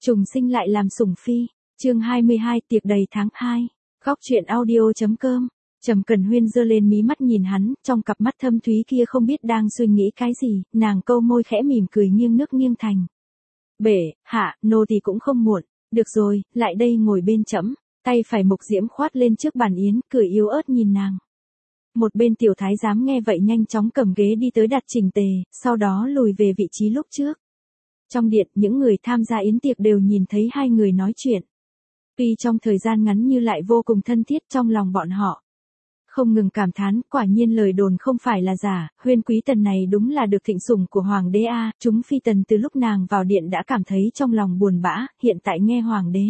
Trùng sinh lại làm sủng phi, chương 22 tiệc đầy tháng 2, khóc chuyện audio.com. Trầm Cần Huyên giơ lên mí mắt nhìn hắn, trong cặp mắt thâm thúy kia không biết đang suy nghĩ cái gì, nàng câu môi khẽ mỉm cười nghiêng nước nghiêng thành. Bệ hạ, nô tỳ cũng không muộn, được rồi, lại đây ngồi bên trẫm. Tay phải Mục Diễm khoát lên trước bàn yến, cười yếu ớt nhìn nàng. Một bên tiểu thái giám nghe vậy nhanh chóng cầm ghế đi tới đặt chỉnh tề, sau đó lùi về vị trí lúc trước. Trong điện, những người tham gia yến tiệc đều nhìn thấy hai người nói chuyện. Tuy trong thời gian ngắn như lại vô cùng thân thiết trong lòng bọn họ. Không ngừng cảm thán, quả nhiên lời đồn không phải là giả, Huyên Quý Tần này đúng là được thịnh sủng của Hoàng đế a. Chúng phi tần từ lúc nàng vào điện đã cảm thấy trong lòng buồn bã, hiện tại nghe Hoàng đế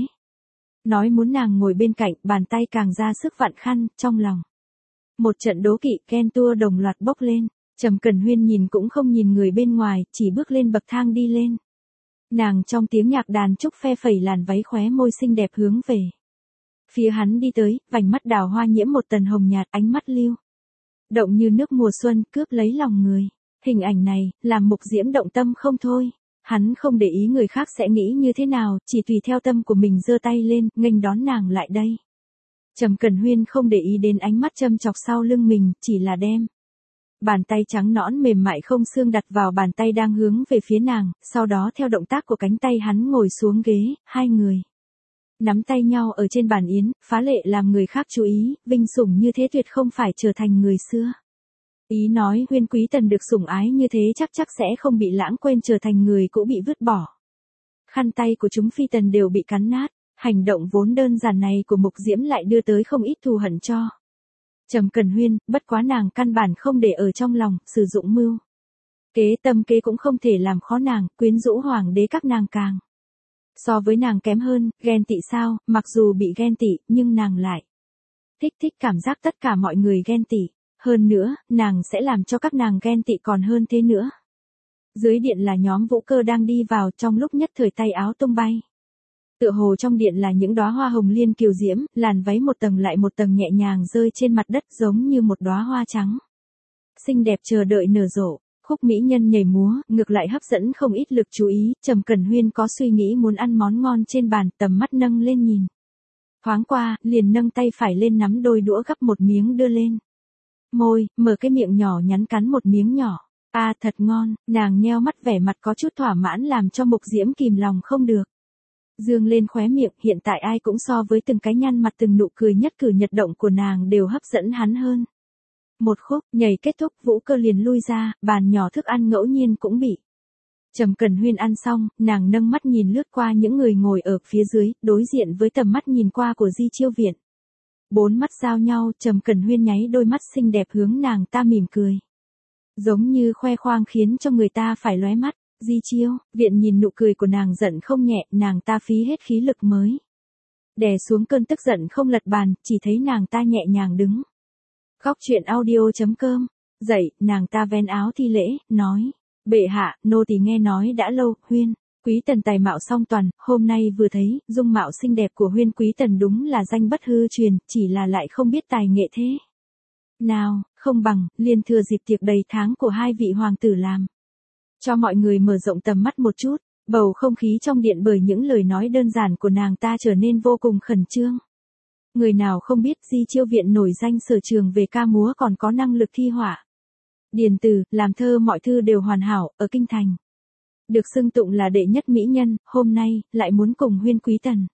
nói muốn nàng ngồi bên cạnh, bàn tay càng ra sức vặn khăn, trong lòng một trận đố kỵ, ghen tua đồng loạt bốc lên. Trầm Cần Huyên nhìn cũng không nhìn người bên ngoài, chỉ bước lên bậc thang đi lên. Nàng trong tiếng nhạc đàn trúc phe phẩy làn váy khóe môi xinh đẹp hướng về phía hắn đi tới, vành mắt đào hoa nhiễm một tầng hồng nhạt, ánh mắt lưu động như nước mùa xuân, cướp lấy lòng người. Hình ảnh này làm Mục Diễm động tâm không thôi. Hắn không để ý người khác sẽ nghĩ như thế nào, chỉ tùy theo tâm của mình giơ tay lên, nghênh đón nàng lại đây. Trầm Cần Huyên không để ý đến ánh mắt châm chọc sau lưng mình, chỉ là đem bàn tay trắng nõn mềm mại không xương đặt vào bàn tay đang hướng về phía nàng, sau đó theo động tác của cánh tay hắn ngồi xuống ghế, hai người nắm tay nhau ở trên bàn yến, phá lệ làm người khác chú ý, vinh sủng như thế tuyệt không phải trở thành người xưa. Ý nói Huyên Quý Tần được sủng ái như thế chắc sẽ không bị lãng quên trở thành người cũ bị vứt bỏ. Khăn tay của chúng phi tần đều bị cắn nát, hành động vốn đơn giản này của Mục Diễm lại đưa tới không ít thù hận cho Trầm Cần Huyên, bất quá nàng căn bản không để ở trong lòng, sử dụng mưu kế tâm kế cũng không thể làm khó nàng, quyến rũ hoàng đế các nàng càng so với nàng kém hơn, ghen tị sao, mặc dù bị ghen tị, nhưng nàng lại thích cảm giác tất cả mọi người ghen tị, hơn nữa, nàng sẽ làm cho các nàng ghen tị còn hơn thế nữa. Dưới điện là nhóm Vũ Cơ đang đi vào, trong lúc nhất thời tay áo tung bay. Tựa hồ trong điện là những đóa hoa hồng liên kiều diễm, làn váy một tầng lại một tầng nhẹ nhàng rơi trên mặt đất giống như một đóa hoa trắng xinh đẹp chờ đợi nở rộ. Khúc mỹ nhân nhảy múa, ngược lại hấp dẫn không ít lực chú ý. Trầm Cần Huyên có suy nghĩ muốn ăn món ngon trên bàn, tầm mắt nâng lên nhìn thoáng qua, liền nâng tay phải lên nắm đôi đũa gắp một miếng đưa lên môi, mở cái miệng nhỏ nhắn cắn một miếng nhỏ. À thật ngon, nàng nheo mắt vẻ mặt có chút thỏa mãn làm cho Mục Diễm kìm lòng không được dương lên khóe miệng. Hiện tại ai cũng so với từng cái nhăn mặt từng nụ cười nhất cử nhật động của nàng đều hấp dẫn hắn hơn. Một khúc nhảy kết thúc, Vũ Cơ liền lui ra, bàn nhỏ thức ăn ngẫu nhiên cũng bị Trầm Cần Huyên ăn xong, nàng nâng mắt nhìn lướt qua những người ngồi ở phía dưới, đối diện với tầm mắt nhìn qua của Di Chiêu Viện. Bốn mắt giao nhau, Trầm Cần Huyên nháy đôi mắt xinh đẹp hướng nàng ta mỉm cười, giống như khoe khoang khiến cho người ta phải lóe mắt. Di Chiêu Viện nhìn nụ cười của nàng giận không nhẹ, nàng ta phí hết khí lực mới đè xuống cơn tức giận không lật bàn, chỉ thấy nàng ta nhẹ nhàng đứng. Khóc chuyện audio.com. Dậy, nàng ta vén áo thi lễ, nói. Bệ hạ, nô tỳ nghe nói đã lâu, Huyên Quý Tần tài mạo song toàn, hôm nay vừa thấy, dung mạo xinh đẹp của Huyên Quý Tần đúng là danh bất hư truyền, chỉ là lại không biết tài nghệ thế nào, không bằng, liền thừa dịp tiệc đầy tháng của hai vị hoàng tử làm cho mọi người mở rộng tầm mắt một chút. Bầu không khí trong điện bởi những lời nói đơn giản của nàng ta trở nên vô cùng khẩn trương. Người nào không biết Di Chiêu Viện nổi danh sở trường về ca múa còn có năng lực thi họa điền từ, làm thơ, mọi thư đều hoàn hảo, ở kinh thành được xưng tụng là đệ nhất mỹ nhân, hôm nay lại muốn cùng Huyên Quý Tần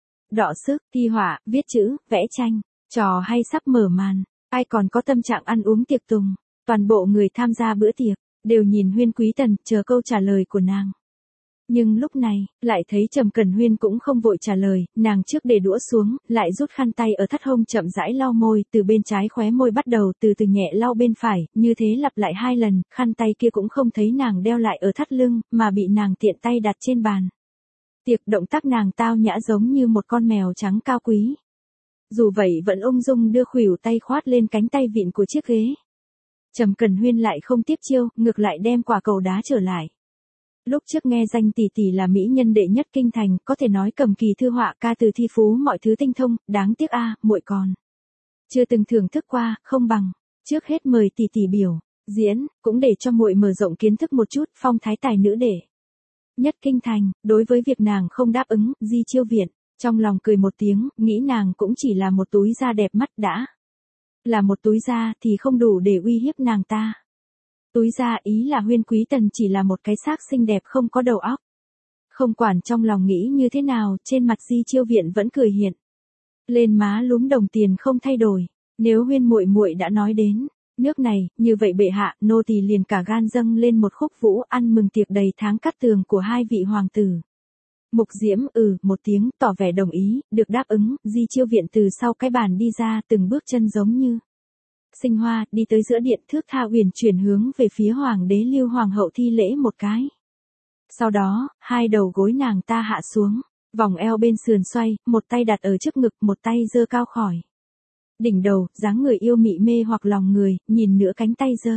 đọ sức, thi họa, viết chữ, vẽ tranh, trò hay sắp mở màn, ai còn có tâm trạng ăn uống tiệc tùng. Toàn bộ người tham gia bữa tiệc đều nhìn Huyên Quý Tần, chờ câu trả lời của nàng. Nhưng lúc này, lại thấy Trầm Cần Huyên cũng không vội trả lời, nàng trước để đũa xuống, lại rút khăn tay ở thắt hông chậm rãi lau môi, từ bên trái khóe môi bắt đầu từ từ nhẹ lau bên phải, như thế lặp lại 2 lần, khăn tay kia cũng không thấy nàng đeo lại ở thắt lưng, mà bị nàng tiện tay đặt trên bàn tiệc. Động tác nàng tao nhã giống như một con mèo trắng cao quý. Dù vậy vẫn ung dung đưa khuỷu tay khoát lên cánh tay vịn của chiếc ghế. Trầm Cần Huyên lại không tiếp chiêu, ngược lại đem quả cầu đá trở lại. Lúc trước nghe danh tỷ tỷ là mỹ nhân đệ nhất kinh thành, có thể nói cầm kỳ thư họa ca từ thi phú mọi thứ tinh thông, đáng tiếc muội còn chưa từng thưởng thức qua, không bằng trước hết mời tỷ tỷ biểu diễn, cũng để cho muội mở rộng kiến thức một chút, phong thái tài nữ để nhất kinh thành, đối với việc nàng không đáp ứng, Di Chiêu Viện, trong lòng cười một tiếng, nghĩ nàng cũng chỉ là một túi da đẹp mắt đã. Là một túi da thì không đủ để uy hiếp nàng ta. Túi da ý là Huyên Quý Tần chỉ là một cái xác xinh đẹp không có đầu óc. Không quản trong lòng nghĩ như thế nào, trên mặt Di Chiêu Viện vẫn cười hiện. Lên má lúm đồng tiền không thay đổi, nếu Huyên muội muội đã nói đến nước này, như vậy bệ hạ, nô tỳ liền cả gan dâng lên một khúc vũ ăn mừng tiệc đầy tháng cát tường của hai vị hoàng tử. Mục Diễm một tiếng tỏ vẻ đồng ý, được đáp ứng, Di Chiêu Viện từ sau cái bàn đi ra từng bước chân giống như sinh hoa, đi tới giữa điện thước tha uyển chuyển hướng về phía hoàng đế Lưu hoàng hậu thi lễ một cái. Sau đó, hai đầu gối nàng ta hạ xuống, vòng eo bên sườn xoay, một tay đặt ở trước ngực, một tay giơ cao khỏi đỉnh đầu, dáng người yêu mị mê hoặc lòng người, nhìn nửa cánh tay giơ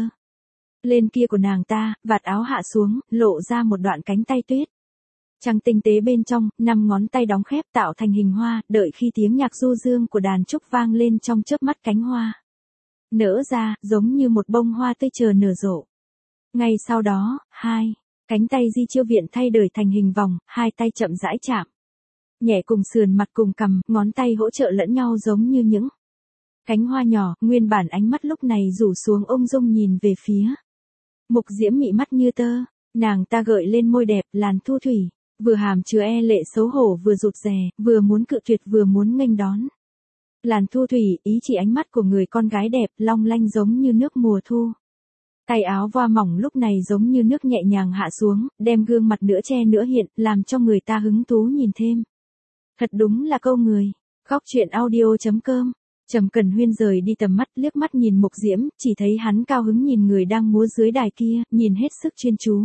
lên kia của nàng ta, vạt áo hạ xuống, lộ ra một đoạn cánh tay tuyết trắng tinh tế bên trong, 5 ngón tay đóng khép tạo thành hình hoa, đợi khi tiếng nhạc du dương của đàn trúc vang lên trong chớp mắt cánh hoa nở ra, giống như một bông hoa tươi chờ nở rộ. Ngay sau đó, hai cánh tay Di Chiêu Viện thay đổi thành hình vòng, hai tay chậm rãi chạm nhẹ cùng sườn mặt cùng cằm, ngón tay hỗ trợ lẫn nhau giống như những cánh hoa nhỏ, nguyên bản ánh mắt lúc này rủ xuống ung dung nhìn về phía Mục Diễm mị mắt như tơ, nàng ta gợi lên môi đẹp, làn thu thủy, vừa hàm chứa e lệ xấu hổ vừa rụt rè, vừa muốn cự tuyệt vừa muốn nghênh đón. Làn thu thủy, ý chỉ ánh mắt của người con gái đẹp, long lanh giống như nước mùa thu. Tay áo voa mỏng lúc này giống như nước nhẹ nhàng hạ xuống, đem gương mặt nửa che nửa hiện, làm cho người ta hứng thú nhìn thêm. Thật đúng là câu người. Góc truyện audio.com. Trầm Cẩn Huyên rời đi tầm mắt, liếc mắt nhìn Mục Diễm, chỉ thấy hắn cao hứng nhìn người đang múa dưới đài kia, nhìn hết sức chuyên chú.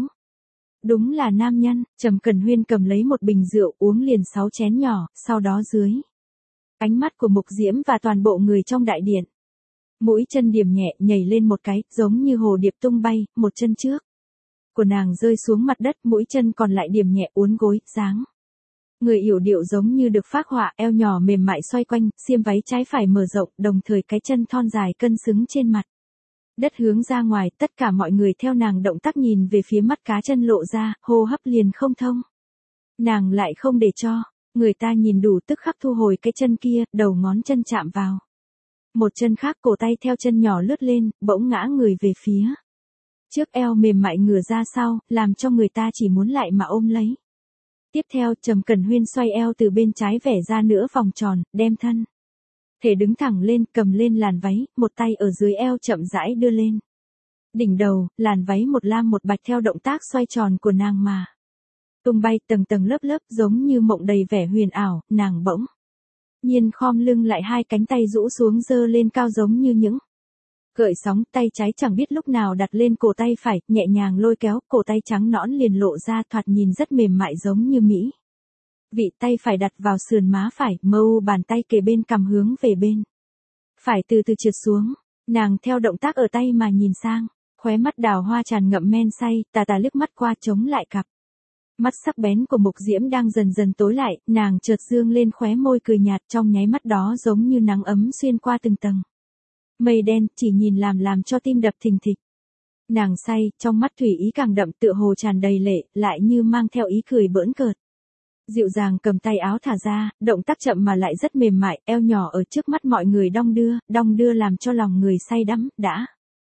Đúng là nam nhân. Trầm Cẩn Huyên cầm lấy một bình rượu uống liền 6 chén nhỏ, sau đó dưới ánh mắt của Mục Diễm và toàn bộ người trong đại điện. Mũi chân điểm nhẹ nhảy lên một cái, giống như hồ điệp tung bay, một chân trước của nàng rơi xuống mặt đất, mũi chân còn lại điểm nhẹ uốn gối, dáng người yểu điệu giống như được phác họa, eo nhỏ mềm mại xoay quanh, xiêm váy trái phải mở rộng, đồng thời cái chân thon dài cân xứng trên mặt đất hướng ra ngoài, tất cả mọi người theo nàng động tác nhìn về phía mắt cá chân lộ ra, hô hấp liền không thông. Nàng lại không để cho người ta nhìn đủ, tức khắc thu hồi cái chân kia, đầu ngón chân chạm vào một chân khác, cổ tay theo chân nhỏ lướt lên, bỗng ngã người về phía trước, eo mềm mại ngửa ra sau, làm cho người ta chỉ muốn lại mà ôm lấy. Tiếp theo, Trầm Cẩn Huyên xoay eo từ bên trái vẽ ra nửa vòng tròn, đem thân thể đứng thẳng lên, cầm lên làn váy, một tay ở dưới eo chậm rãi đưa lên đỉnh đầu, làn váy một lam một bạch theo động tác xoay tròn của nàng mà tung bay tầng tầng lớp lớp, giống như mộng đầy vẻ huyền ảo. Nàng bỗng nhiên khom lưng lại, hai cánh tay rũ xuống giơ lên cao giống như những gợn sóng, tay trái chẳng biết lúc nào đặt lên cổ tay phải, nhẹ nhàng lôi kéo, cổ tay trắng nõn liền lộ ra, thoạt nhìn rất mềm mại giống như mỹ vị. Tay phải đặt vào sườn má phải, mâu bàn tay kề bên cằm hướng về bên phải từ từ trượt xuống. Nàng theo động tác ở tay mà nhìn sang, khóe mắt đào hoa tràn ngậm men say, tà tà liếc mắt qua chống lại cặp mắt sắc bén của Mục Diễm đang dần dần tối lại, nàng chợt dương lên khóe môi cười nhạt, trong nháy mắt đó giống như nắng ấm xuyên qua từng tầng mây đen, chỉ nhìn làm cho tim đập thình thịch. Nàng say, trong mắt thủy ý càng đậm, tựa hồ tràn đầy lệ, lại như mang theo ý cười bỡn cợt. Dịu dàng cầm tay áo thả ra, động tác chậm mà lại rất mềm mại, eo nhỏ ở trước mắt mọi người đong đưa làm cho lòng người say đắm, đã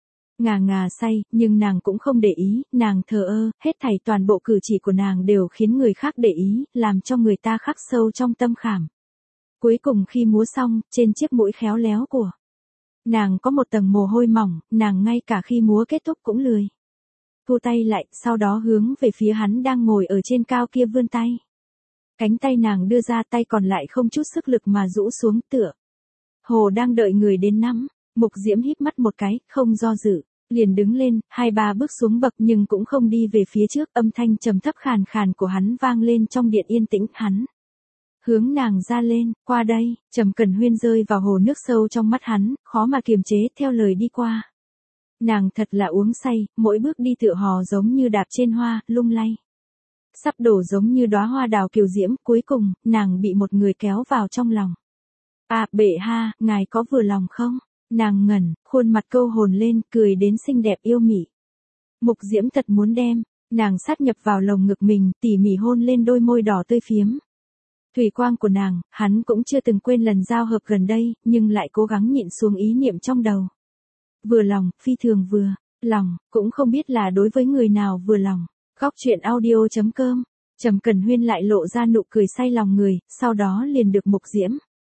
ngà say, nhưng nàng cũng không để ý, nàng thờ ơ, hết thảy toàn bộ cử chỉ của nàng đều khiến người khác để ý, làm cho người ta khắc sâu trong tâm khảm. Cuối cùng khi múa xong, trên chiếc mũi khéo léo của nàng có một tầng mồ hôi mỏng, nàng ngay cả khi múa kết thúc cũng lười thu tay lại, sau đó hướng về phía hắn đang ngồi ở trên cao kia vươn tay. Cánh tay nàng đưa ra, tay còn lại không chút sức lực mà rũ xuống, tựa hồ đang đợi người đến nắm. Mục Diễm híp mắt một cái, không do dự, liền đứng lên, 2-3 bước xuống bậc nhưng cũng không đi về phía trước, âm thanh trầm thấp khàn khàn của hắn vang lên trong điện yên tĩnh. Hắn hướng nàng ra lên, qua đây. Trầm Cẩn Huyên rơi vào hồ nước sâu trong mắt hắn, khó mà kiềm chế, theo lời đi qua. Nàng thật là uống say, mỗi bước đi tựa hò giống như đạp trên hoa, lung lay sắp đổ giống như đóa hoa đào kiều diễm. Cuối cùng, nàng bị một người kéo vào trong lòng. Bệ hạ, ngài có vừa lòng không? Nàng ngẩn, khuôn mặt câu hồn lên, cười đến xinh đẹp yêu mị. Mục Diễm thật muốn đem Nàng sát nhập vào lồng ngực mình, tỉ mỉ hôn lên đôi môi đỏ tươi phiếm. Thủy quang của nàng, hắn cũng chưa từng quên lần giao hợp gần đây, nhưng lại cố gắng nhịn xuống ý niệm trong đầu. Vừa lòng, phi thường vừa lòng, cũng không biết là đối với người nào vừa lòng. Góc truyện audio.com. Trầm Cẩn Huyên lại lộ ra nụ cười say lòng người, sau đó liền được Mục Diễm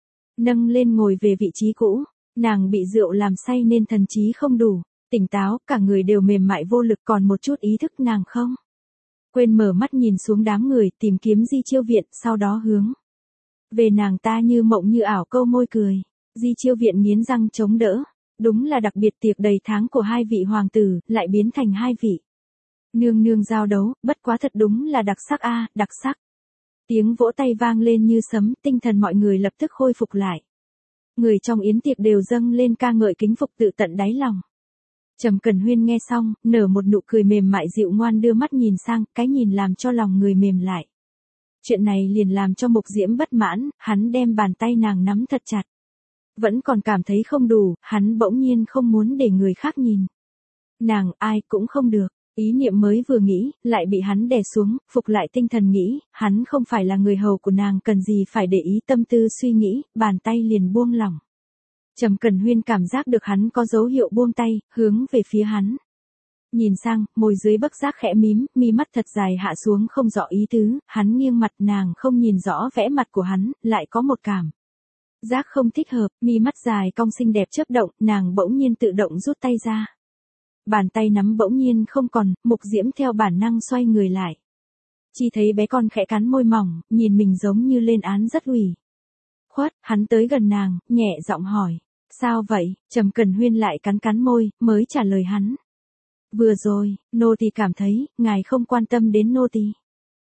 nâng lên ngồi về vị trí cũ. Nàng bị rượu làm say nên thần trí không đủ, tỉnh táo, cả người đều mềm mại vô lực, còn một chút ý thức nàng không quên mở mắt nhìn xuống đám người tìm kiếm Di Chiêu Viện, sau đó hướng về nàng ta như mộng như ảo câu môi cười. Di Chiêu Viện nghiến răng chống đỡ. Đúng là đặc biệt, tiệc đầy tháng của hai vị hoàng tử, lại biến thành hai vị nương nương giao đấu, bất quá thật đúng là đặc sắc a, đặc sắc. Tiếng vỗ tay vang lên như sấm, tinh thần mọi người lập tức khôi phục lại. Người trong yến tiệc đều dâng lên ca ngợi kính phục tự tận đáy lòng. Trầm Cẩn Huyên nghe xong, nở một nụ cười mềm mại dịu ngoan, đưa mắt nhìn sang, cái nhìn làm cho lòng người mềm lại. Chuyện này liền làm cho Mục Diễm bất mãn, hắn đem bàn tay nàng nắm thật chặt. Vẫn còn cảm thấy không đủ, hắn bỗng nhiên không muốn để người khác nhìn. Nàng, ai cũng không được. Ý niệm mới vừa nghĩ, lại bị hắn đè xuống, phục lại tinh thần nghĩ, hắn không phải là người hầu của nàng, cần gì phải để ý tâm tư suy nghĩ, bàn tay liền buông lỏng. Trầm Cẩn Huyên cảm giác được hắn có dấu hiệu buông tay, hướng về phía hắn. Nhìn sang, môi dưới bất giác khẽ mím, mi mắt thật dài hạ xuống không rõ ý tứ, hắn nghiêng mặt, nàng không nhìn rõ vẻ mặt của hắn, lại có một cảm giác không thích hợp, mi mắt dài cong xinh đẹp chớp động, nàng bỗng nhiên tự động rút tay ra. Bàn tay nắm bỗng nhiên không còn, Mục Diễm theo bản năng xoay người lại. Chỉ thấy bé con khẽ cắn môi mỏng, nhìn mình giống như lên án rất ủy khuất, hắn tới gần nàng, nhẹ giọng hỏi. Sao vậy? Trầm Cẩn Huyên lại cắn cắn môi, mới trả lời hắn. Vừa rồi, nô tỳ cảm thấy, ngài không quan tâm đến nô tỳ.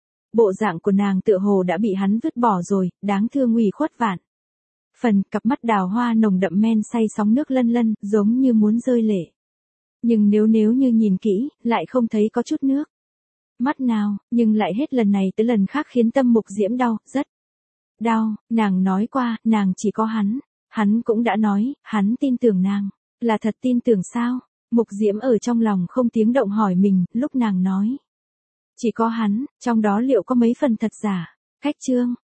Bộ dạng của nàng tựa hồ đã bị hắn vứt bỏ rồi, đáng thương ủy khuất vạn phần, cặp mắt đào hoa nồng đậm men say sóng nước lân lân, giống như muốn rơi lệ. Nhưng nếu như nhìn kỹ, lại không thấy có chút nước mắt nào, nhưng lại hết lần này tới lần khác khiến tâm Mục Diễm đau, rất đau. Nàng nói qua, nàng chỉ có hắn cũng đã nói, hắn tin tưởng nàng, là thật tin tưởng sao? Mục Diễm ở trong lòng không tiếng động hỏi mình, lúc nàng nói chỉ có hắn, trong đó liệu có mấy phần thật giả? Khách trương,